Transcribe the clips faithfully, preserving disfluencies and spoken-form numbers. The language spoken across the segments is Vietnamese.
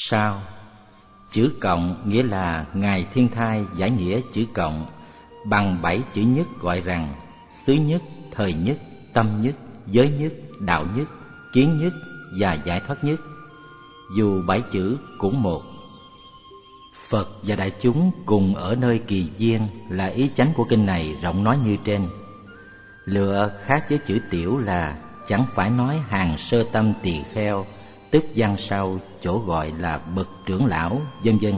Sao? Chữ cộng nghĩa là Ngài Thiên Thai giải nghĩa chữ cộng bằng bảy chữ nhất, gọi rằng xứ nhất, thời nhất, tâm nhất, giới nhất, đạo nhất, kiến nhất và giải thoát nhất. Dù bảy chữ cũng một. Phật và đại chúng cùng ở nơi kỳ viên là ý chánh của kinh này rộng nói như trên. Lựa khác với chữ tiểu là chẳng phải nói hàng sơ tâm tỳ kheo, tức văn sau chỗ gọi là bậc trưởng lão, vân vân.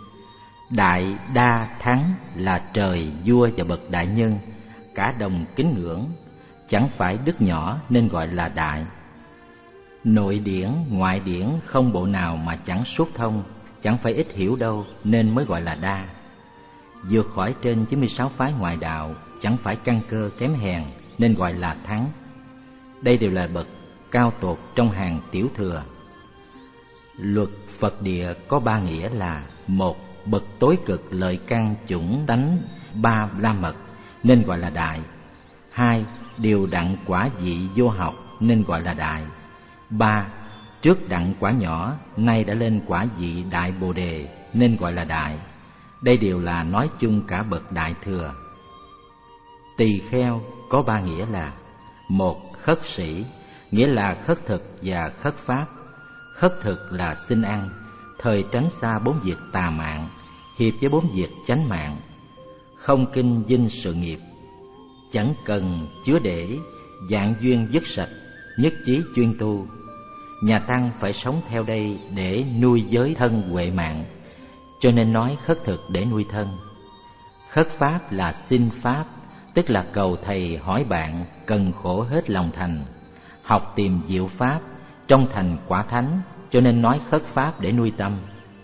Đại đa thắng là trời, vua và bậc đại nhân, cả đồng kính ngưỡng, chẳng phải đức nhỏ nên gọi là đại. Nội điển, ngoại điển không bộ nào mà chẳng suốt thông, chẳng phải ít hiểu đâu nên mới gọi là đa. Vượt khỏi trên chín mươi sáu phái ngoại đạo, chẳng phải căn cơ kém hèn nên gọi là thắng. Đây đều là bậc cao tột trong hàng tiểu thừa. Luật Phật địa có ba nghĩa là: một, bậc tối cực lợi căn chủng tánh ba la mật nên gọi là đại. Hai, điều đặng quả vị vô học nên gọi là đại. Ba, trước đặng quả nhỏ, nay đã lên quả vị đại bồ đề nên gọi là đại. Đây đều là nói chung cả bậc đại thừa. Tỳ kheo có ba nghĩa là: một, khất sĩ, nghĩa là khất thực và khất pháp. Khất thực là xin ăn, thời tránh xa bốn việc tà mạng, hiệp với bốn việc chánh mạng, không kinh dinh sự nghiệp, chẳng cần chứa để, dạng duyên dứt sạch, nhất chí chuyên tu. Nhà tăng phải sống theo đây để nuôi giới thân huệ mạng, cho nên nói khất thực để nuôi thân. Khất pháp là xin pháp, tức là cầu thầy hỏi bạn, cần khổ hết lòng thành, học tìm diệu pháp, trong thành quả thánh, cho nên nói khất pháp để nuôi tâm.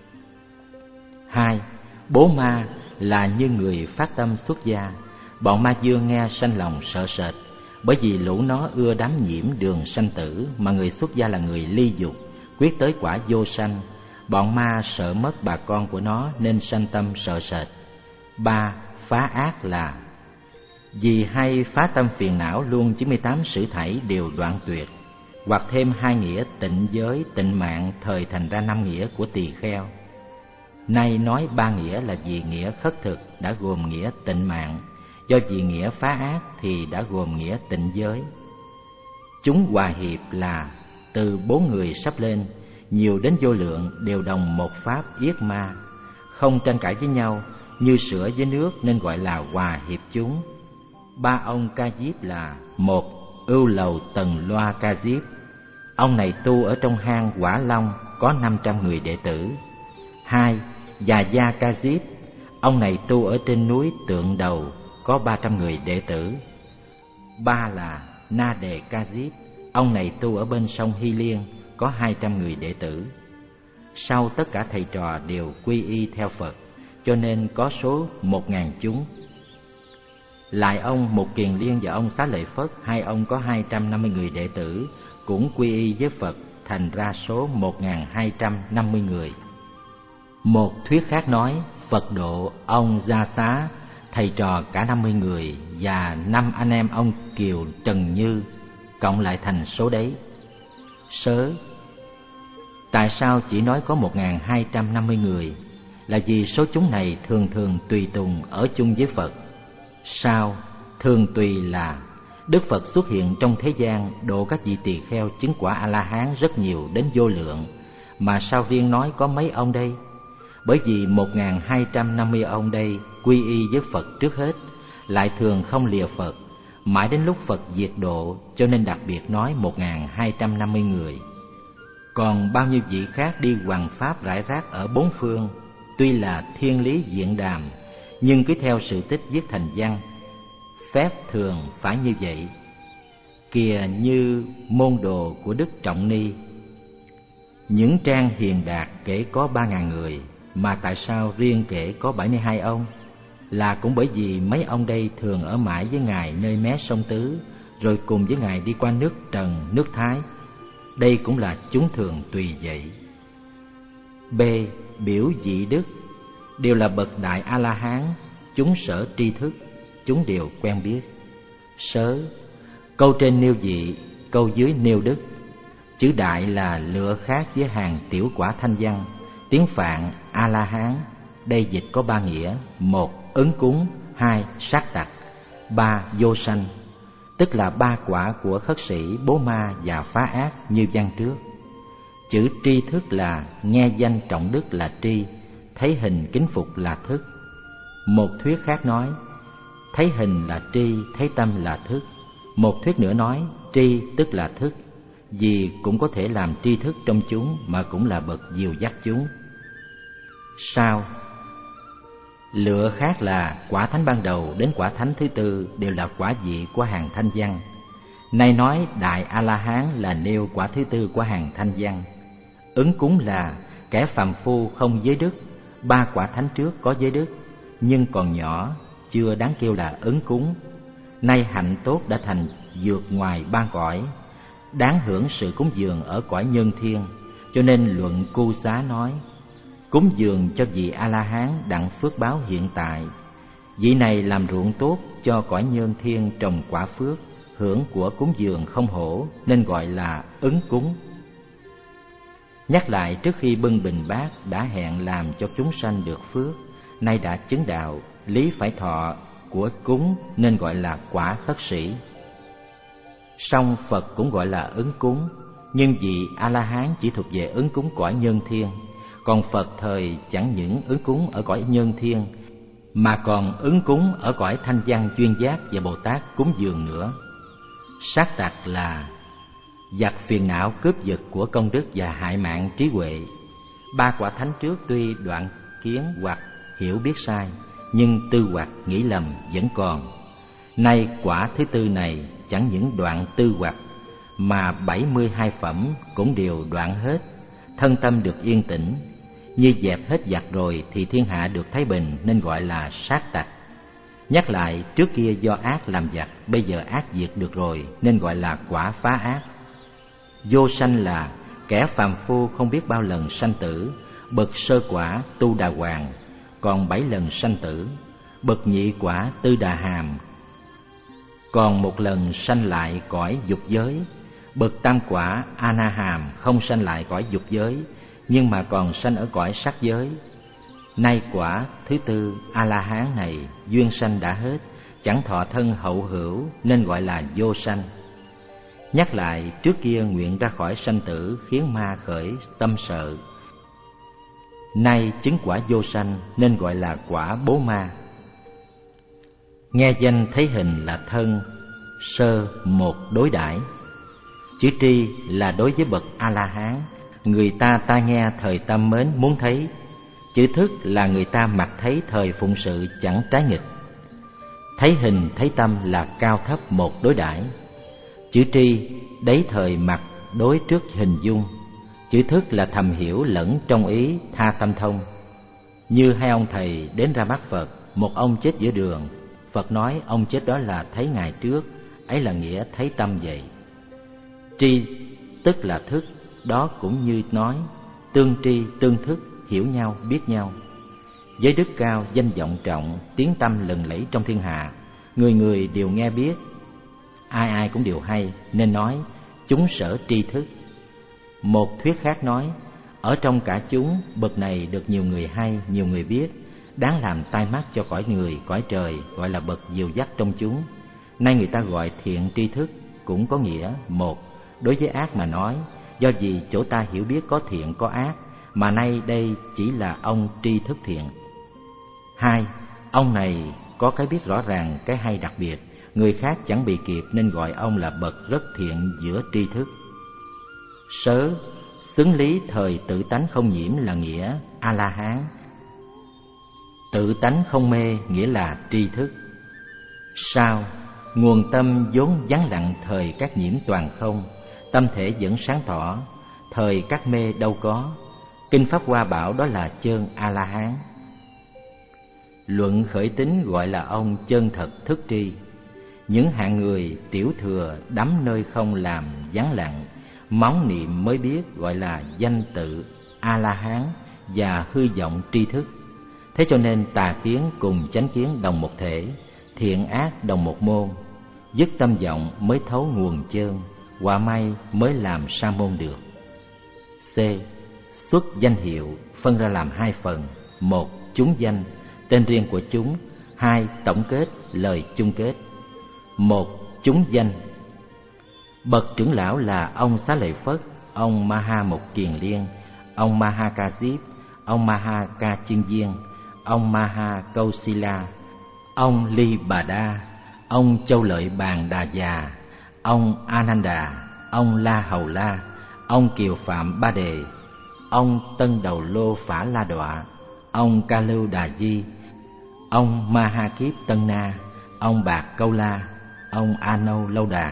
Hai, bố ma là như người phát tâm xuất gia. Bọn ma dương nghe sanh lòng sợ sệt, bởi vì lũ nó ưa đám nhiễm đường sanh tử, mà người xuất gia là người ly dục, quyết tới quả vô sanh. Bọn ma sợ mất bà con của nó nên sanh tâm sợ sệt. Ba, phá ác là vì hay phá tâm phiền não luôn chín mươi tám sử thảy đều đoạn tuyệt, hoặc thêm hai nghĩa tịnh giới, tịnh mạng, thời thành ra năm nghĩa của tỳ kheo. Nay nói ba nghĩa là vì nghĩa khất thực đã gồm nghĩa tịnh mạng, do vì nghĩa phá ác thì đã gồm nghĩa tịnh giới. Chúng hòa hiệp là từ bốn người sắp lên, nhiều đến vô lượng, đều đồng một pháp yết ma, không tranh cãi với nhau, như sữa với nước nên gọi là hòa hiệp chúng. Ba ông Ca Diếp là: một, Ưu Lầu Tần Loa Ca Diếp, ông này tu ở trong hang Quả Long, có năm trăm người đệ tử. Hai, Già Gia Ca Diếp, ông này tu ở trên núi Tượng Đầu, có ba trăm người đệ tử. Ba là Na Đề Ca Diếp, ông này tu ở bên sông Hy Liên, có hai trăm người đệ tử. Sau tất cả thầy trò đều quy y theo Phật, cho nên có số một ngàn chúng. Lại ông Mục Kiền Liên và ông Xá Lợi Phất, hai ông có hai trăm năm mươi người đệ tử, cũng quy y với Phật, thành ra số một ngàn hai trăm năm mươi người. Một thuyết khác nói, Phật độ ông Gia Xá, thầy trò cả năm mươi người, và năm anh em ông Kiều Trần Như, cộng lại thành số đấy. Sớ, tại sao chỉ nói có một ngàn hai trăm năm mươi người? Là vì số chúng này thường thường tùy tùng ở chung với Phật. Sao? Thường tùy là Đức Phật xuất hiện trong thế gian độ các vị tỳ kheo chứng quả A-la-hán rất nhiều đến vô lượng, mà sao riêng nói có mấy ông đây? Bởi vì một ngàn hai trăm năm mươi ông đây quy y với Phật trước hết, lại thường không lìa Phật, mãi đến lúc Phật diệt độ, cho nên đặc biệt nói một ngàn hai trăm năm mươi người. Còn bao nhiêu vị khác đi hoằng pháp rải rác ở bốn phương, tuy là thiên lý diện đàm, nhưng cứ theo sự tích viết thành văn, phép thường phải như vậy. Kìa như môn đồ của Đức Trọng Ni, những trang hiền đạt kể có ba ngàn người, mà tại sao riêng kể có bảy mươi hai ông? Là cũng bởi vì mấy ông đây thường ở mãi với Ngài nơi mé sông Tứ, rồi cùng với Ngài đi qua nước Trần, nước Thái. Đây cũng là chúng thường tùy vậy. B. Biểu dị đức, đều là bậc đại A-la-hán, chúng sở tri thức, chúng đều quen biết. Sớ, câu trên nêu dị, câu dưới nêu đức. Chữ đại là lựa khác với hàng tiểu quả thanh văn, Tiếng Phạn A-la-hán đây dịch có ba nghĩa: một, ứng cúng; hai, sát tặc; ba, vô sanh, tức là ba quả của khất sĩ, bố ma và phá ác như văn trước. Chữ tri thức là nghe danh trọng đức là tri, thấy hình kính phục là thức. Một thuyết khác nói thấy hình là tri, thấy tâm là thức. Một thuyết nữa nói tri tức là thức, vì cũng có thể làm tri thức trong chúng mà cũng là bậc dìu dắt chúng. Sao? Lựa khác là quả thánh ban đầu đến quả thánh thứ tư đều là quả vị của hàng thanh văn. Nay nói đại A-la-hán là nêu quả thứ tư của hàng thanh văn. Ứng cúng là kẻ phàm phu không giới đức, ba quả thánh trước có giới đức nhưng còn nhỏ, chưa đáng kêu là ứng cúng. Nay hạnh tốt đã thành vượt ngoài ba cõi, đáng hưởng sự cúng dường ở cõi nhân thiên, cho nên luận Cu Xá nói cúng dường cho vị A-la-hán đặng phước báo hiện tại. Vị này làm ruộng tốt cho cõi nhân thiên trồng quả phước, hưởng của cúng dường không hổ, nên gọi là ứng cúng. Nhắc lại, trước khi bưng bình bát đã hẹn làm cho chúng sanh được phước, nay đã chứng đạo, lý phải thọ của cúng nên gọi là quả khất sĩ. Song Phật cũng gọi là ứng cúng, nhưng vị A-la-hán chỉ thuộc về ứng cúng cõi nhân thiên, còn Phật thời chẳng những ứng cúng ở cõi nhân thiên mà còn ứng cúng ở cõi thanh văn chuyên giác và Bồ Tát cúng dường nữa. Sát tặc là giặc phiền não, cướp giật của công đức và hại mạng trí huệ. Ba quả thánh trước tuy đoạn kiến hoặc hiểu biết sai, nhưng tư hoặc nghĩ lầm vẫn còn. Nay quả thứ tư này chẳng những đoạn tư hoặc mà bảy mươi hai phẩm cũng đều đoạn hết, thân tâm được yên tĩnh. Như dẹp hết giặc rồi thì thiên hạ được thái bình, nên gọi là sát tặc. Nhắc lại, trước kia do ác làm giặc, bây giờ ác diệt được rồi nên gọi là quả phá ác. Vô sanh là kẻ phàm phu không biết bao lần sanh tử, bậc sơ quả tu đà hoàng còn bảy lần sanh tử, bậc nhị quả tư đà hàm còn một lần sanh lại cõi dục giới, bậc tam quả a na hàm không sanh lại cõi dục giới nhưng mà còn sanh ở cõi sắc giới. Nay quả thứ tư A-la-hán này duyên sanh đã hết, chẳng thọ thân hậu hữu nên gọi là vô sanh. Nhắc lại, trước kia nguyện ra khỏi sanh tử khiến ma khởi tâm sợ, nay chứng quả vô sanh nên gọi là quả bố ma. Nghe danh thấy hình là thân, sơ một đối đãi. Chữ tri là đối với bậc A-la-hán, người ta ta nghe thời tâm mến muốn thấy. Chữ thức là người ta mặc thấy thời phụng sự chẳng trái nghịch. Thấy hình thấy tâm là cao thấp một đối đãi. Chữ tri đấy thời mặc đối trước hình dung. Chữ thức là thầm hiểu lẫn trong ý tha tâm thông. Như hai ông thầy đến ra mắt Phật, một ông chết giữa đường, Phật nói ông chết đó là thấy ngày trước, ấy là nghĩa thấy tâm vậy. Tri tức là thức, đó cũng như nói tương tri tương thức, hiểu nhau biết nhau. Giới đức cao, danh vọng trọng, tiếng tăm lừng lẫy trong thiên hạ, người người đều nghe biết, ai ai cũng đều hay, nên nói chúng sở tri thức. Một thuyết khác nói ở trong cả chúng, bậc này được nhiều người hay, nhiều người biết, đáng làm tai mắt cho cõi người, cõi trời, gọi là bậc dìu dắt trong chúng. Nay người ta gọi thiện tri thức, cũng có nghĩa một, đối với ác mà nói, do vì chỗ ta hiểu biết có thiện có ác, mà nay đây chỉ là ông tri thức thiện. Hai, ông này có cái biết rõ ràng, cái hay đặc biệt, người khác chẳng bị kịp nên gọi ông là bậc rất thiện giữa tri thức. Sớ, xứng lý thời tự tánh không nhiễm là nghĩa A-la-hán. Tự tánh không mê nghĩa là tri thức. Sao, nguồn tâm vốn vắng lặng thời các nhiễm toàn không, tâm thể vẫn sáng tỏ, thời các mê đâu có. Kinh Pháp Hoa bảo đó là chơn A-la-hán. Luận khởi tín gọi là ông chân thật thức tri. Những hạng người tiểu thừa đắm nơi không làm vắng lặng, móng niệm mới biết gọi là danh tự A-la-hán và hư vọng tri thức. Thế cho nên tà kiến cùng chánh kiến đồng một thể, thiện ác đồng một môn. Dứt tâm vọng mới thấu nguồn chơn, quả may mới làm sa môn được. C. Xuất danh hiệu phân ra làm hai phần: một, chúng danh, tên riêng của chúng; hai, tổng kết, lời chung kết. Một, chúng danh. Bậc trưởng lão là ông Xá Lợi Phất, ông Ma Ha Một Kiền Liên, ông Ma Ha Ca Diếp, ông Ma Ha Ca Chiên Viên, ông Ma Ha Câu Si La, ông Ly Bà Đa, ông Châu Lợi Bàn Đà Già, ông Ananda, ông La Hầu La, ông Kiều Phạm Ba Đề, ông Tân Đầu Lô Phả La Đọa, ông Ca Lưu Đà Di, ông Ma Ha Kiếp Tân Na, ông Bạc Câu La, ông A Nâu Lâu Đà.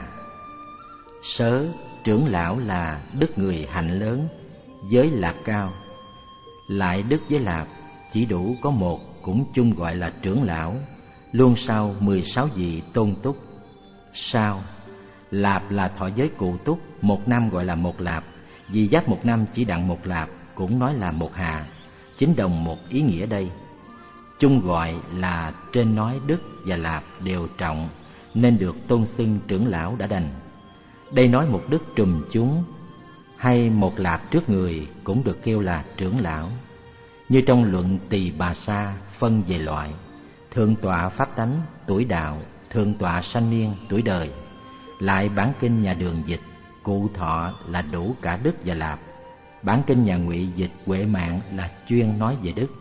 Sớ, trưởng lão là đức người hạnh lớn, giới lạc cao. Lại đức với lạp chỉ đủ có một, cũng chung gọi là trưởng lão, luôn sau mười sáu vị tôn túc. Sao? Lạp là thọ giới cụ túc, một năm gọi là một lạp, vì giáp một năm chỉ đặng một lạp, cũng nói là một hà, chính đồng một ý nghĩa đây. Chung gọi là trên nói đức và lạp đều trọng, nên được tôn xưng trưởng lão đã đành. Đây nói một đức trùm chúng, hay một lạp trước người cũng được kêu là trưởng lão. Như trong luận Tỳ Bà Sa phân về loại: thượng tọa pháp tánh, tuổi đạo; thượng tọa sanh niên, tuổi đời. Lại bản kinh nhà Đường dịch cụ thọ là đủ cả đức và lạp. Bản kinh nhà Ngụy dịch Huệ Mạng là chuyên nói về đức.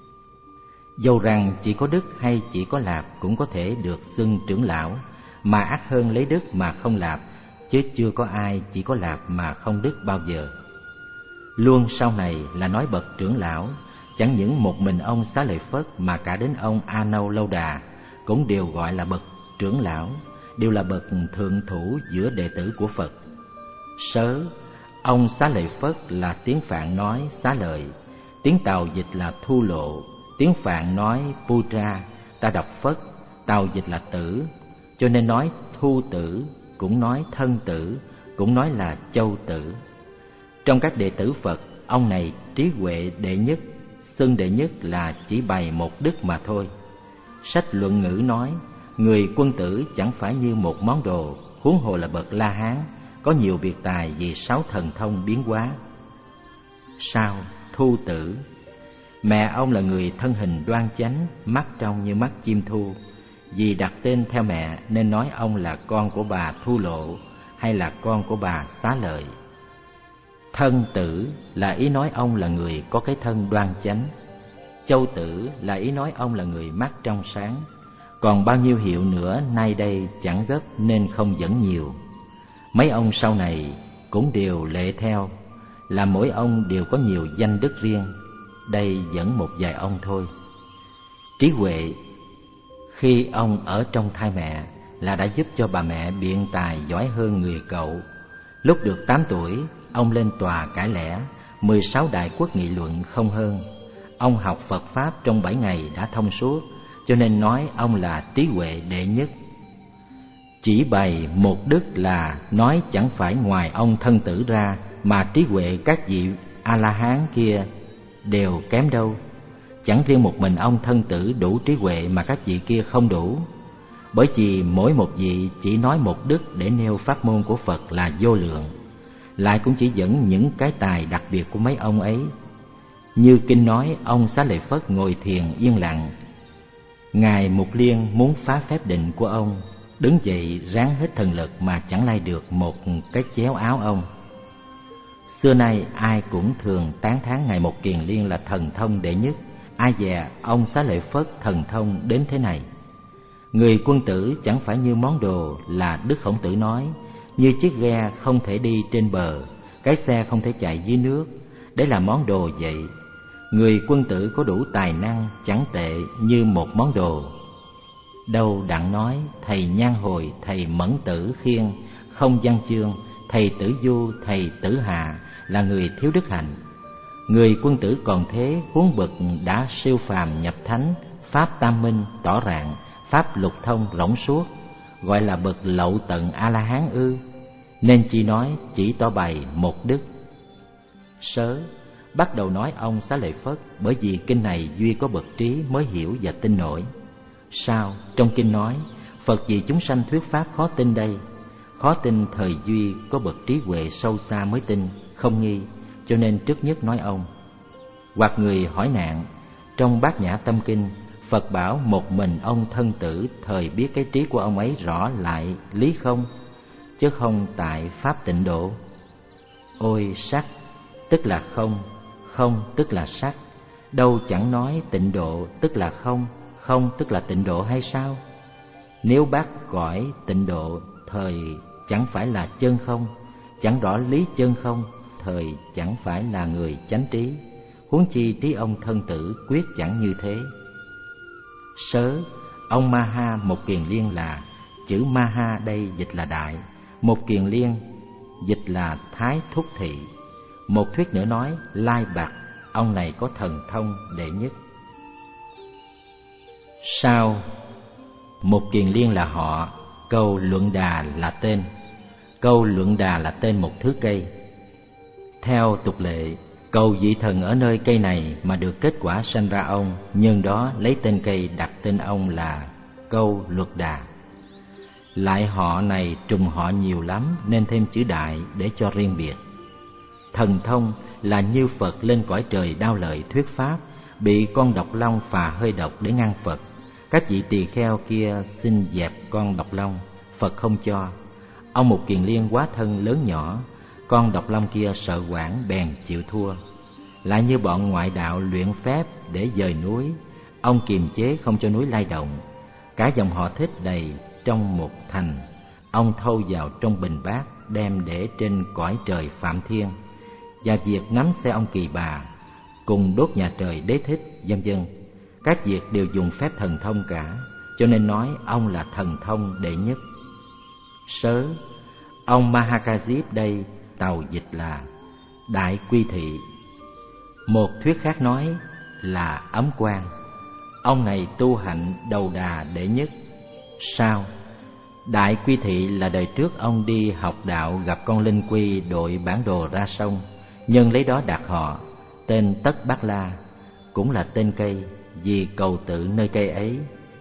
Dầu rằng chỉ có đức hay chỉ có lạp cũng có thể được xưng trưởng lão, mà ắt hơn lấy đức mà không lạp, chứ chưa có ai chỉ có lạp mà không đức bao giờ. Luôn sau này là nói bậc trưởng lão, chẳng những một mình ông Xá Lợi Phất mà cả đến ông A Nâu Lâu Đà cũng đều gọi là bậc trưởng lão, đều là bậc thượng thủ giữa đệ tử của Phật. Sớ, ông Xá Lợi Phất là tiếng Phạn nói xá lợi, tiếng Tàu dịch là thu lộ, tiếng Phạn nói putra, ta đọc Phất, Tàu dịch là tử, cho nên nói thu tử, cũng nói thân tử, cũng nói là châu tử. Trong các đệ tử Phật, ông này trí huệ đệ nhất, xưng đệ nhất là chỉ bày một đức mà thôi. Sách Luận Ngữ nói, người quân tử chẳng phải như một món đồ, huống hồ là bậc La Hán, có nhiều biệt tài vì sáu thần thông biến hóa. Sao? Thu tử. Mẹ ông là người thân hình đoan chánh, mắt trong như mắt chim thu. Vì đặt tên theo mẹ nên nói ông là con của bà Thu Lộ hay là con của bà Xá Lợi. Thân tử là ý nói ông là người có cái thân đoan chánh. Châu tử là ý nói ông là người mắt trong sáng. Còn bao nhiêu hiệu nữa nay đây chẳng gấp nên không dẫn nhiều. Mấy ông sau này cũng đều lệ theo, là mỗi ông đều có nhiều danh đức riêng. Đây dẫn một vài ông thôi. Trí huệ khi ông ở trong thai mẹ là đã giúp cho bà mẹ biện tài giỏi hơn người cậu. Lúc được tám tuổi, ông lên tòa cãi lẽ, mười sáu đại quốc nghị luận không hơn. Ông học Phật Pháp trong bảy ngày đã thông suốt, cho nên nói ông là trí huệ đệ nhất. Chỉ bày một đức là nói chẳng phải ngoài ông thân tử ra mà trí huệ các vị A-la-hán kia đều kém đâu. Chẳng riêng một mình ông thân tử đủ trí huệ mà các vị kia không đủ. Bởi vì mỗi một vị chỉ nói một đức để nêu pháp môn của Phật là vô lượng. Lại cũng chỉ dẫn những cái tài đặc biệt của mấy ông ấy. Như kinh nói, ông Xá Lợi Phất ngồi thiền yên lặng. Ngài Mục Liên muốn phá phép định của ông, đứng dậy ráng hết thần lực mà chẳng lay được một cái chéo áo ông. Xưa nay ai cũng thường tán thán Ngài Một Kiền Liên là thần thông đệ nhất. Ai dè ông Xá Lợi Phất thần thông đến thế này. Người quân tử chẳng phải như món đồ là Đức Khổng Tử nói, như chiếc ghe không thể đi trên bờ, cái xe không thể chạy dưới nước, đấy là món đồ vậy. Người quân tử có đủ tài năng chẳng tệ như một món đồ. Đâu đặng nói thầy Nhan Hồi, thầy Mẫn Tử Khiên, không văn chương, thầy Tử Du, thầy Tử Hà là người thiếu đức hạnh. Người quân tử còn thế, huống bậc đã siêu phàm nhập thánh, pháp tam minh tỏ rạng, pháp lục thông rỗng suốt, gọi là bậc lậu tận A-la-hán ư? Nên chỉ nói chỉ tỏ bày một đức. Sớ bắt đầu nói ông Xá Lợi Phất, bởi vì kinh này duy có bậc trí mới hiểu và tin nổi. Sao? Trong kinh nói Phật vì chúng sanh thuyết pháp khó tin đây. Khó tin thời duy có bậc trí huệ sâu xa mới tin, không nghi. cho nên trước nhất nói ông. Hoặc người hỏi nạn, trong Bát Nhã Tâm Kinh, Phật bảo một mình ông thân tử thời biết cái trí của ông ấy rõ lại lý không, chứ không tại pháp tịnh độ. Ôi sắc, tức là không, không tức là sắc, đâu chẳng nói tịnh độ tức là không, không tức là tịnh độ hay sao? Nếu bác gọi tịnh độ thời chẳng phải là chân không, chẳng rõ lý chân không, thời chẳng phải là người chánh trí, huống chi trí ông thân tử quyết chẳng như thế. Sớ, ông Ma Ha Một Kiền Liên là, chữ Ma Ha đây dịch là đại, Một Kiền Liên dịch là thái thúc thị. Một thuyết nữa nói Lai Bạc, ông này có thần thông đệ nhất. Sau, Một Kiền Liên là họ, câu Luận Đà là tên. Câu Luận Đà là tên một thứ cây. Theo tục lệ, cầu vị thần ở nơi cây này mà được kết quả sanh ra ông, nhân đó lấy tên cây đặt tên ông là câu Luật Đà. Lại họ này trùng họ nhiều lắm nên thêm chữ đại để cho riêng biệt. Thần thông là như Phật lên cõi trời đao lợi thuyết pháp, bị con độc long phà hơi độc để ngăn Phật. Các vị tỳ kheo kia xin dẹp con độc long, Phật không cho. Ông Một Kiền Liên quá thân lớn nhỏ, con độc long kia sợ quản bèn chịu thua. Lại như bọn ngoại đạo luyện phép để dời núi, ông kiềm chế không cho núi lay động. Cả dòng họ Thích đầy trong một thành, ông thâu vào trong bình bát đem để trên cõi trời Phạm Thiên. Và việc nắm xe ông Kỳ Bà cùng đốt nhà trời Đế Thích, vân vân, các việc đều dùng phép thần thông cả, cho nên nói ông là thần thông đệ nhất. Sớ, ông Mahakajip đây tàu dịch là đại quy thị. Một thuyết khác nói là ấm quang, ông này tu hạnh đầu đà đệ nhất. Sao? Đại quy thị là đời trước ông đi học đạo gặp con Linh Quy đội bản đồ ra sông, nhân lấy đó đặt họ tên Tất Bát La, cũng là tên cây vì cầu tự nơi cây ấy.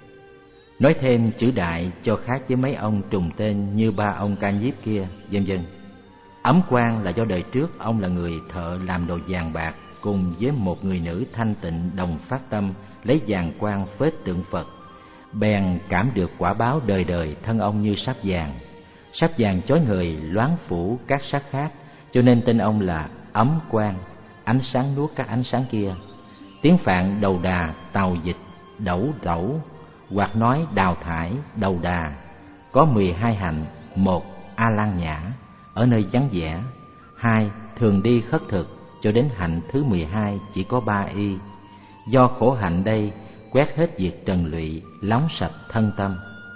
Nói thêm chữ đại cho khác với mấy ông trùng tên như ba ông Ca Nhiếp kia, vân vân. Ấm quang là do đời trước ông là người thợ làm đồ vàng bạc, cùng với một người nữ thanh tịnh đồng phát tâm lấy vàng quang phết tượng Phật, bèn cảm được quả báo đời đời thân ông như sáp vàng. Sáp vàng chói người loáng phủ các sắc khác, cho nên tên ông là ấm quang, ánh sáng nuốt các ánh sáng kia. Tiếng Phạn đầu đà tàu dịch đẩu đẩu, hoặc nói đào thải đầu đà, có mười hai hạnh. Một, A Lan Nhã ở nơi vắng vẻ. Hai, thường đi khất thực, cho đến hạnh thứ mười hai chỉ có ba y. Do khổ hạnh đây quét hết việc trần lụy, lóng sạch thân tâm.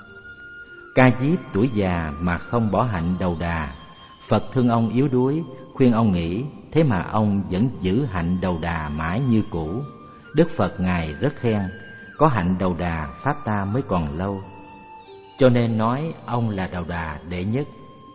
Ca Diếp tuổi già mà không bỏ hạnh đầu đà, Phật thương ông yếu đuối, khuyên ông nghỉ, thế mà ông vẫn giữ hạnh đầu đà mãi như cũ. Đức Phật ngài rất khen, có hạnh đầu đà pháp ta mới còn lâu, cho nên nói ông là đầu đà đệ nhất.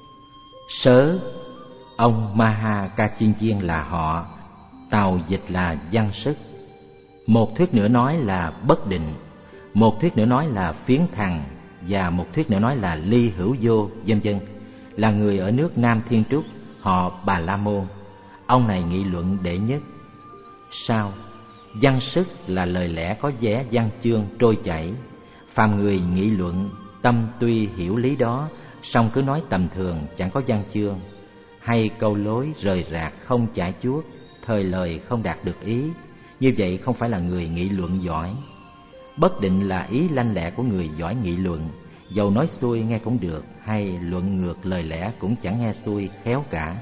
Sớ, ông Maha Ca Chiên Chiên là họ, tàu dịch là văn sức. Một thuyết nữa nói là bất định, một thuyết nữa nói là phiến thằng, và một thuyết nữa nói là ly hữu vô, vân vân, là người ở nước Nam Thiên Trúc, họ Bà La Môn. Ông này nghị luận đệ nhất. Sao? Văn sức là lời lẽ có vẻ văn chương trôi chảy, phàm người nghị luận tâm tuy hiểu lý đó, song cứ nói tầm thường chẳng có văn chương, hay câu lối rời rạc không chải chuốt, thời lời không đạt được ý, như vậy không phải là người nghị luận giỏi. Bất định là ý lanh lẹ của người giỏi nghị luận, dầu nói xuôi nghe cũng được, hay luận ngược lời lẽ cũng chẳng nghe xuôi khéo cả.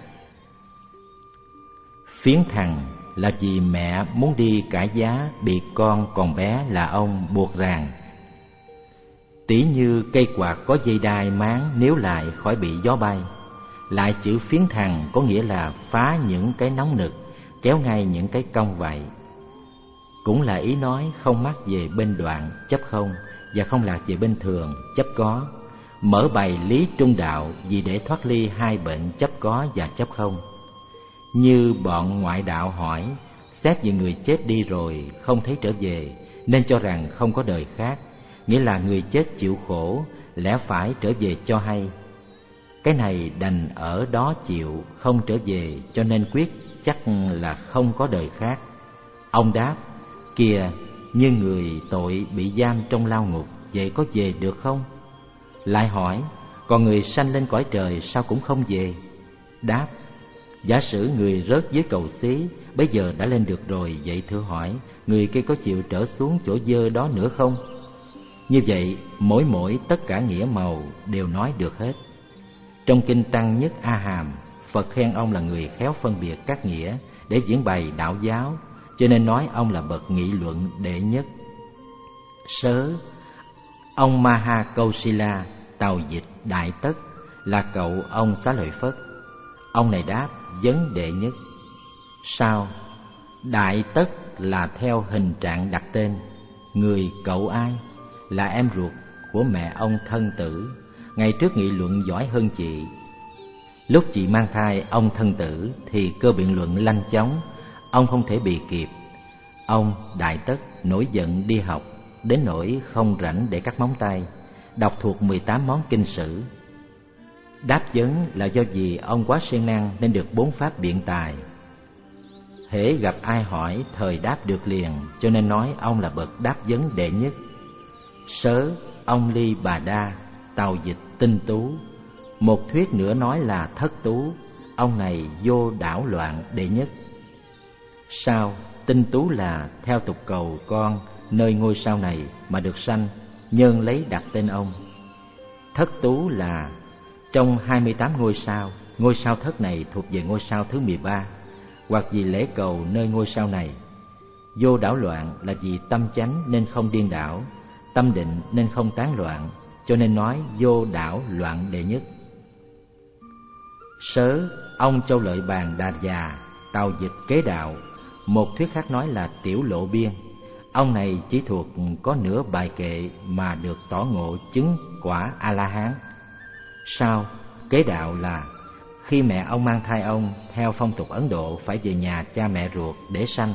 Phiến thằng là vì mẹ muốn đi cải giá, bị con còn bé là ông buộc ràng. Tỉ như cây quạt có dây đai máng níu lại khỏi bị gió bay. Lại chữ phiến thằng có nghĩa là phá những cái nóng nực, kéo ngay những cái cong vậy. Cũng là ý nói không mắc về bên đoạn chấp không, và không lạc về bên thường chấp có. Mở bày lý trung đạo vì để thoát ly hai bệnh chấp có và chấp không. Như bọn ngoại đạo hỏi, xét về người chết đi rồi không thấy trở về, nên cho rằng không có đời khác, nghĩa là người chết chịu khổ, lẽ phải trở về cho hay. Cái này đành ở đó chịu, không trở về, cho nên quyết chắc là không có đời khác. Ông đáp: Kìa, như người tội bị giam trong lao ngục, vậy có về được không? Lại hỏi: Còn người sanh lên cõi trời sao cũng không về? Đáp: Giả sử người rớt dưới cầu xí, bây giờ đã lên được rồi, vậy thưa hỏi, người kia có chịu trở xuống chỗ dơ đó nữa không? Như vậy, mỗi mỗi tất cả nghĩa màu đều nói được hết. Trong kinh Tăng Nhất A Hàm, Phật khen ông là người khéo phân biệt các nghĩa để diễn bày đạo giáo, cho nên nói ông là bậc nghị luận đệ nhất. Sớ, ông Maha Kausila, tàu dịch Đại Tất, là cậu ông Xá Lợi Phất. Ông này đáp: Vấn đệ nhất. Sao? Đại Tất là theo hình trạng đặt tên. Người cậu ai? Là em ruột của mẹ ông Thân Tử. Ngày trước nghị luận giỏi hơn chị. Lúc chị mang thai ông Thân Tử thì cơ biện luận lanh chóng, ông không thể bì kịp. Ông Đại Tất nổi giận đi học, đến nỗi không rảnh để cắt móng tay, đọc thuộc mười tám món kinh sử. Đáp vấn là do vì ông quá siêng năng nên được bốn pháp biện tài. Hễ gặp ai hỏi thời đáp được liền, cho nên nói ông là bậc đáp vấn đệ nhất. Sớ, ông Ly Bà Đa, tàu dịch Tinh Tú. Một thuyết nữa nói là Thất Tú. Ông này vô đảo loạn đệ nhất. Sao? Tinh Tú là theo tục cầu con nơi ngôi sao này mà được sanh, nhân lấy đặt tên ông. Thất Tú là trong hai mươi tám ngôi sao, ngôi sao Thất này thuộc về ngôi sao thứ mười ba, hoặc vì lễ cầu nơi ngôi sao này. Vô đảo loạn là vì tâm chánh nên không điên đảo, tâm định nên không tán loạn, cho nên nói vô đảo loạn đệ nhất. Sớ, ông Châu Lợi Bàn Đà Già, tàu dịch Kế Đạo. Một thuyết khác nói là Tiểu Lộ Biên. Ông này chỉ thuộc có nửa bài kệ mà được tỏ ngộ chứng quả A-la-hán. Sao? Kế Đạo là khi mẹ ông mang thai ông, theo phong tục Ấn Độ phải về nhà cha mẹ ruột để sanh.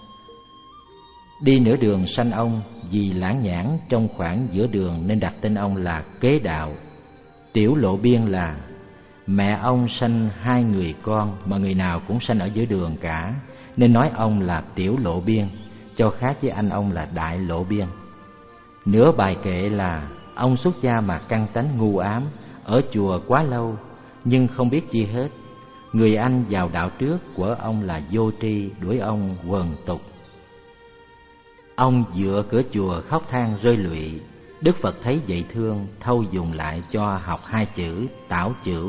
Đi nửa đường sanh ông, vì lãng nhãn trong khoảng giữa đường nên đặt tên ông là Kế Đạo. Tiểu Lộ Biên là mẹ ông sanh hai người con mà người nào cũng sanh ở giữa đường cả, nên nói ông là Tiểu Lộ Biên, cho khác với anh ông là Đại Lộ Biên. Nửa bài kệ là ông xuất gia mà căn tánh ngu ám, ở chùa quá lâu nhưng không biết chi hết. Người anh vào đạo trước của ông là vô tri, đuổi ông quần tục. Ông dựa cửa chùa khóc than rơi lụy. Đức Phật thấy vậy thương, thâu dùng lại cho học hai chữ tảo chữ.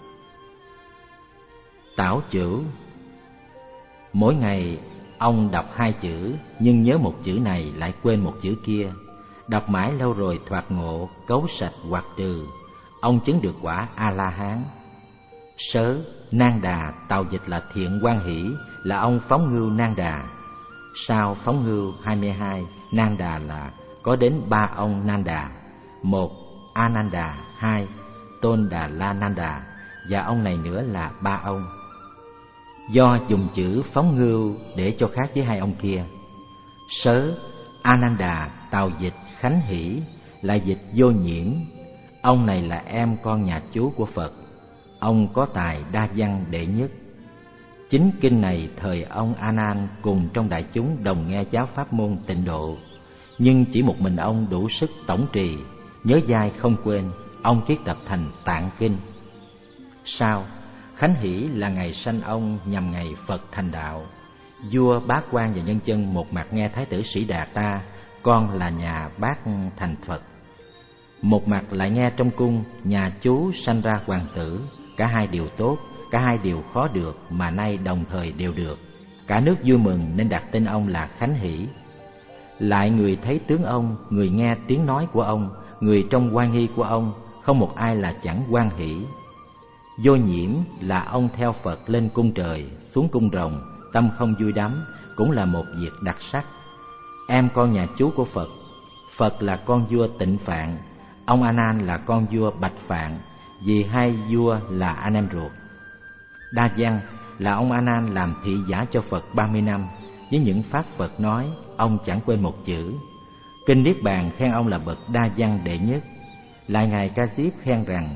Tảo chữ. Mỗi ngày ông đọc hai chữ, nhưng nhớ một chữ này lại quên một chữ kia. Đọc mãi lâu rồi thoạt ngộ, cấu sạch hoặc trừ. Ông chứng được quả A-la-hán. Sớ, Nang Đà, tàu dịch là Thiện Quan Hỷ, là ông Phóng Ngưu Nang Đà. Sao? Phóng Ngưu hai mươi hai, Nang Đà là có đến ba ông Nan Đà. Một, A-nan-đà, hai, Tôn Đà La Nan Đà, và ông này nữa là ba ông. Do dùng chữ Phóng Ngưu để cho khác với hai ông kia. Sớ, A-nan-đà, tàu dịch Khánh Hỷ, là dịch Vô Nhiễm. Ông này là em con nhà chú của Phật. Ông có tài đa văn đệ nhất. Chính kinh này thời ông A Nan cùng trong đại chúng đồng nghe giáo pháp môn Tịnh Độ, nhưng chỉ một mình ông đủ sức tổng trì, nhớ dai không quên. Ông kiết tập thành Tạng Kinh. Sao? Khánh Hỷ là ngày sanh ông nhằm ngày Phật thành đạo. Vua Bá Quan và nhân dân một mặt nghe Thái tử Sĩ Đạt ta con là nhà Bác thành Phật, một mặt lại nghe trong cung nhà chú sanh ra hoàng tử. Cả hai đều tốt, cả hai đều khó được, mà nay đồng thời đều được. Cả nước vui mừng nên đặt tên ông là Khánh Hỷ. Lại người thấy tướng ông, người nghe tiếng nói của ông, người trong quan nghi của ông, không một ai là chẳng hoan hỷ. Vô Nhiễm là ông theo Phật lên cung trời, xuống cung rồng, tâm không vui đắm, cũng là một việc đặc sắc. Em con nhà chú của Phật. Phật là con vua Tịnh Phạn, ông A Nan là con vua Bạch Phạn, vì hai vua là anh em ruột. Đa văn là ông A Nan làm thị giả cho Phật ba mươi năm, với những pháp Phật nói ông chẳng quên một chữ. Kinh Niết Bàn khen ông là bậc đa văn đệ nhất. Lại ngài Ca Diếp khen rằng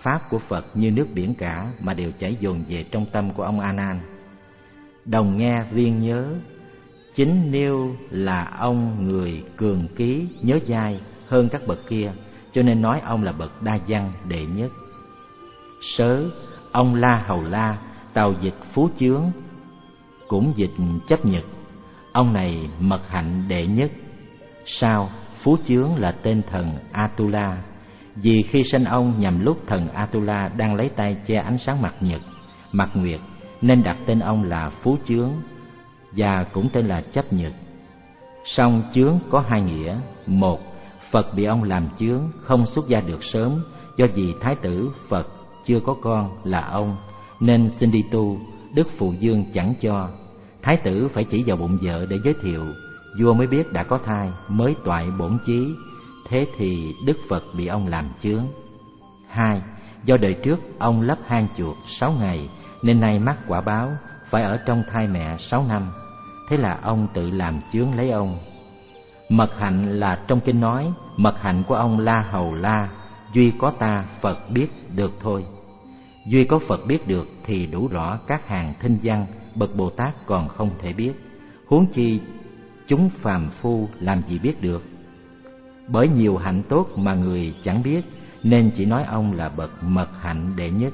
pháp của Phật như nước biển cả mà đều chảy dồn về trong tâm của ông A Nan. Đồng nghe riêng nhớ, chính nêu là ông người cường ký nhớ dai hơn các bậc kia, cho nên nói ông là bậc đa văn đệ nhất. Sớ, ông La Hầu La, tàu dịch phú chướng, cũng dịch chấp nhật. Ông này mật hạnh đệ nhất. Sao? Phú chướng là tên thần Atula, vì khi sinh ông nhằm lúc thần Atula đang lấy tay che ánh sáng mặt nhật, mặt nguyệt, nên đặt tên ông là Phú chướng, và cũng tên là chấp nhật. Song chướng có hai nghĩa: một, Phật bị ông làm chướng, không xuất gia được sớm, do vì thái tử Phật chưa có con là ông, nên xin đi tu, Đức Phụ Dương chẳng cho. Thái tử phải chỉ vào bụng vợ để giới thiệu, vua mới biết đã có thai, mới toại bổn chí. Thế thì Đức Phật bị ông làm chướng. Hai, do đời trước ông lấp hang chuột sáu ngày, nên nay mắc quả báo, phải ở trong thai mẹ sáu năm. Thế là ông tự làm chướng lấy ông. Mật hạnh là trong kinh nói, mật hạnh của ông La Hầu La, duy có ta Phật biết được thôi. Duy có Phật biết được thì đủ rõ các hàng thinh văn bậc Bồ Tát còn không thể biết, huống chi chúng phàm phu làm gì biết được. Bởi nhiều hạnh tốt mà người chẳng biết, nên chỉ nói ông là bậc mật hạnh đệ nhất.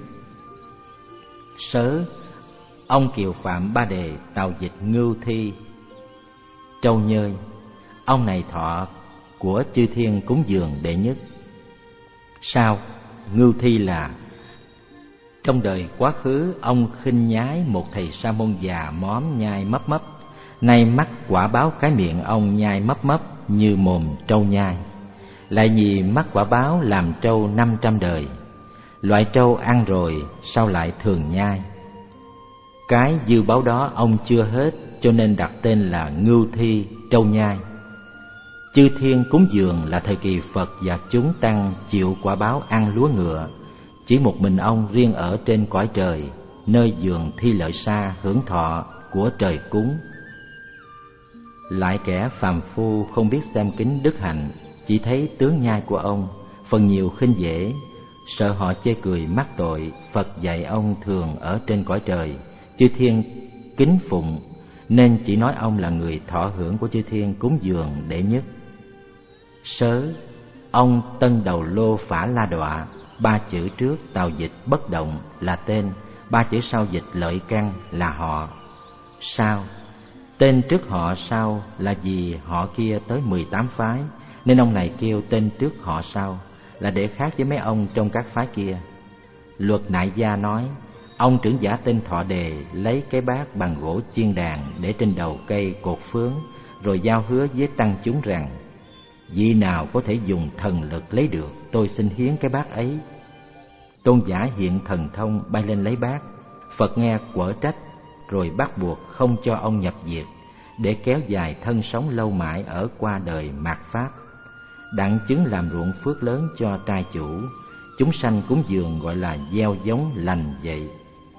Sớ, ông Kiều Phạm Ba Đề, tàu dịch Ngưu Thi, Trâu Nhơi. Ông này thọ của chư thiên cúng dường đệ nhất. Sao? Ngưu Thi là trong đời quá khứ ông khinh nhái một thầy sa môn già móm nhai mấp mấp, nay mắc quả báo cái miệng ông nhai mấp mấp như mồm trâu nhai. Lại vì mắc quả báo làm trâu năm trăm đời, loại trâu ăn rồi sao lại thường nhai. Cái dư báo đó ông chưa hết, cho nên đặt tên là Ngưu Thi Trâu Nhai. Chư thiên cúng dường là thời kỳ Phật và chúng tăng chịu quả báo ăn lúa ngựa, chỉ một mình ông riêng ở trên cõi trời, nơi giường Thi Lợi Sa hưởng thọ của trời cúng. Lại kẻ phàm phu không biết xem kính đức hạnh, chỉ thấy tướng nhai của ông, phần nhiều khinh dễ, sợ họ chê cười mắc tội. Phật dạy ông thường ở trên cõi trời, chư thiên kính phụng, nên chỉ nói ông là người thọ hưởng của chư thiên cúng dường đệ nhất. Sớ, ông Tân Đầu Lô Phả La Đọa, ba chữ trước tàu dịch bất động là tên, ba chữ sau dịch lợi căn là họ. Sao? Tên trước họ sau là vì họ kia tới mười tám phái, nên ông này kêu tên trước họ sau, là để khác với mấy ông trong các phái kia. Luật Nại Gia nói, ông trưởng giả tên Thọ Đề lấy cái bát bằng gỗ chiên đàn để trên đầu cây cột phướng, rồi giao hứa với tăng chúng rằng: vị nào có thể dùng thần lực lấy được, tôi xin hiến cái bát ấy. Tôn giả hiện thần thông bay lên lấy bát. Phật nghe quở trách, rồi bắt buộc không cho ông nhập diệt, để kéo dài thân sống lâu mãi ở qua đời mạt pháp, đặng chứng làm ruộng phước lớn cho trai chủ. Chúng sanh cúng dường gọi là gieo giống lành vậy.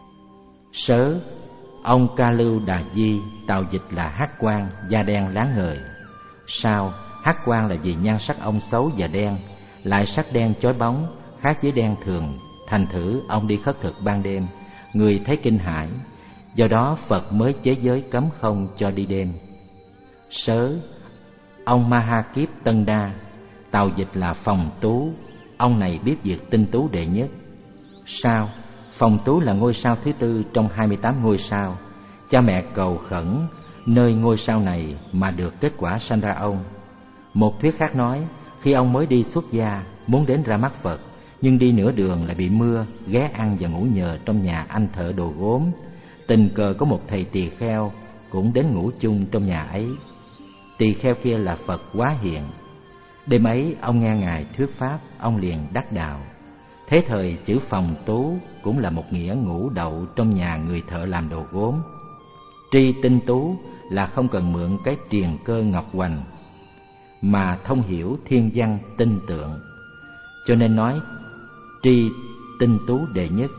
Sớ, ông Ca Lưu Đà Di, tàu dịch là Hắc Quan, da đen láng ngời. Sao? Hắc quan là vì nhan sắc ông xấu và đen, lại sắc đen chói bóng, khác với đen thường. Thành thử ông đi khất thực ban đêm, người thấy kinh hãi, do đó Phật mới chế giới cấm không cho đi đêm. Sớ, ông Ma Ha Kiếp Tân Đa, tàu dịch là Phòng Tú. Ông này biết việc tinh tú đệ nhất. Sao? Phòng Tú là ngôi sao thứ tư trong hai mươi tám ngôi sao. Cha mẹ cầu khẩn nơi ngôi sao này mà được kết quả sanh ra ông. Một thuyết khác nói, khi ông mới đi xuất gia, muốn đến ra mắt Phật, nhưng đi nửa đường lại bị mưa, ghé ăn và ngủ nhờ trong nhà anh thợ đồ gốm. Tình cờ có một thầy tỳ kheo cũng đến ngủ chung trong nhà ấy. Tỳ kheo kia là Phật Hóa Hiện. Đêm ấy ông nghe Ngài thuyết pháp, ông liền đắc đạo. Thế thời chữ Phòng Tú cũng là một nghĩa ngủ đậu trong nhà người thợ làm đồ gốm. Tri tinh tú là không cần mượn cái triền cơ ngọc hoành, mà thông hiểu thiên văn tinh tượng, cho nên nói tri tinh tú đệ nhất.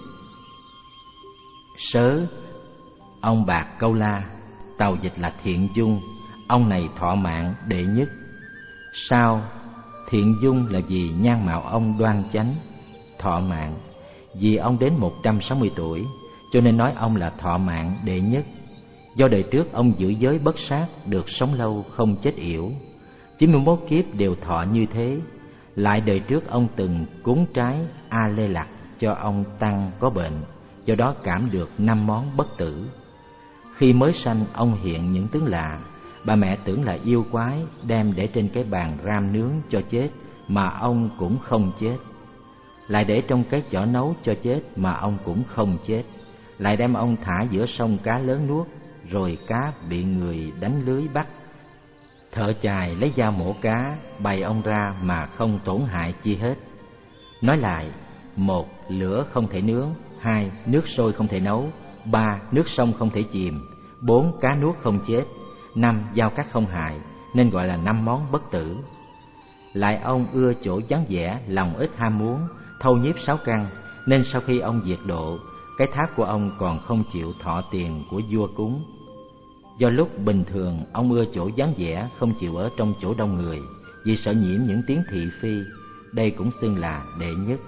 Sớ, ông Bạc Câu La, tàu dịch là Thiện Dung. Ông này thọ mạng đệ nhất. Sao? Thiện Dung là vì nhan mạo ông đoan chánh, thọ mạng. Vì ông đến một trăm sáu mươi tuổi, cho nên nói ông là thọ mạng đệ nhất. Do đời trước ông giữ giới bất sát, được sống lâu không chết yểu, chín mươi mốt kiếp đều thọ như thế. Lại đời trước ông từng cúng trái A Lê Lạc cho ông tăng có bệnh, do đó cảm được năm món bất tử. Khi mới sanh ông hiện những tướng lạ, bà mẹ tưởng là yêu quái, đem để trên cái bàn ram nướng cho chết, mà ông cũng không chết. Lại để trong cái chảo nấu cho chết, mà ông cũng không chết. Lại đem ông thả giữa sông cá lớn nuốt, rồi cá bị người đánh lưới bắt. Thợ chài lấy dao mổ cá, bày ông ra mà không tổn hại chi hết. Nói lại, một, lửa không thể nướng; hai, nước sôi không thể nấu; ba, nước sông không thể chìm; bốn, cá nuốt không chết; năm, dao cắt không hại, nên gọi là năm món bất tử. Lại ông ưa chỗ vắng vẻ, lòng ít ham muốn, thâu nhiếp sáu căn, nên sau khi ông diệt độ, cái tháp của ông còn không chịu thọ tiền của vua cúng. Do lúc bình thường ông ưa chỗ vắng vẻ, không chịu ở trong chỗ đông người, vì sợ nhiễm những tiếng thị phi. Đây cũng xưng là đệ nhất.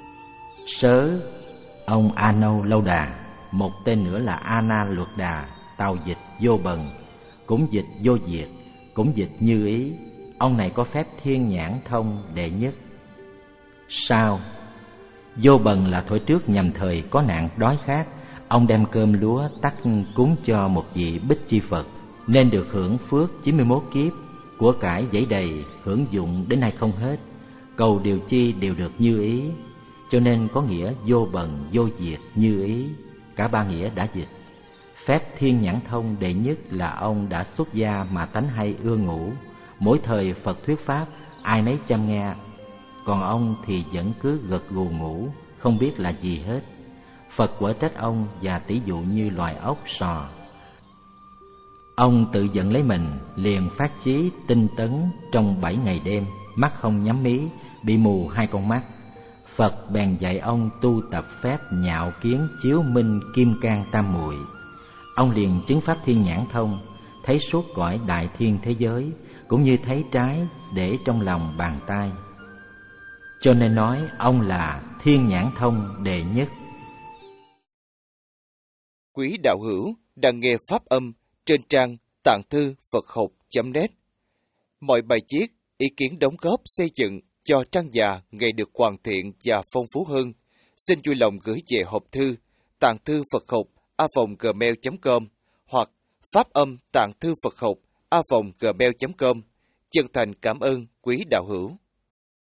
Sớ, ông A Nâu Lâu Đà, một tên nữa là A Na Luật Đà, tàu dịch vô bần, cũng dịch vô diệt, cũng dịch như ý. Ông này có phép thiên nhãn thông đệ nhất. Sao? Vô bần là thuở trước nhằm thời có nạn đói khát, ông đem cơm lúa tắc cúng cho một vị Bích Chi Phật, nên được hưởng phước chín mươi mốt kiếp, của cải dãy đầy, hưởng dụng đến nay không hết, cầu điều chi đều được như ý, cho nên có nghĩa vô bần vô diệt như ý, cả ba nghĩa đã dịch. Phép thiên nhãn thông đệ nhất là ông đã xuất gia mà tánh hay ưa ngủ, mỗi thời Phật thuyết pháp ai nấy chăm nghe, còn ông thì vẫn cứ gật gù ngủ, không biết là gì hết. Phật quở trách ông và tỷ dụ như loài ốc sò. Ông tự giận lấy mình, liền phát chí tinh tấn trong bảy ngày đêm, mắt không nhắm mí, bị mù hai con mắt. Phật bèn dạy ông tu tập phép nhạo kiến chiếu minh kim cang tam muội. Ông liền chứng pháp thiên nhãn thông, thấy suốt cõi đại thiên thế giới, cũng như thấy trái để trong lòng bàn tay. Cho nên nói ông là thiên nhãn thông đệ nhất. Quý đạo hữu đang nghe pháp âm trên trang tạng thư Phật học chấm net. Mọi bài viết, ý kiến đóng góp xây dựng cho trang già ngày được hoàn thiện và phong phú hơn, xin vui lòng gửi về hộp thư tạng thư Phật học a vòng gmail chấm com hoặc pháp âm tạng thư Phật học a vòng gmail chấm com. Chân thành cảm ơn quý đạo hữu.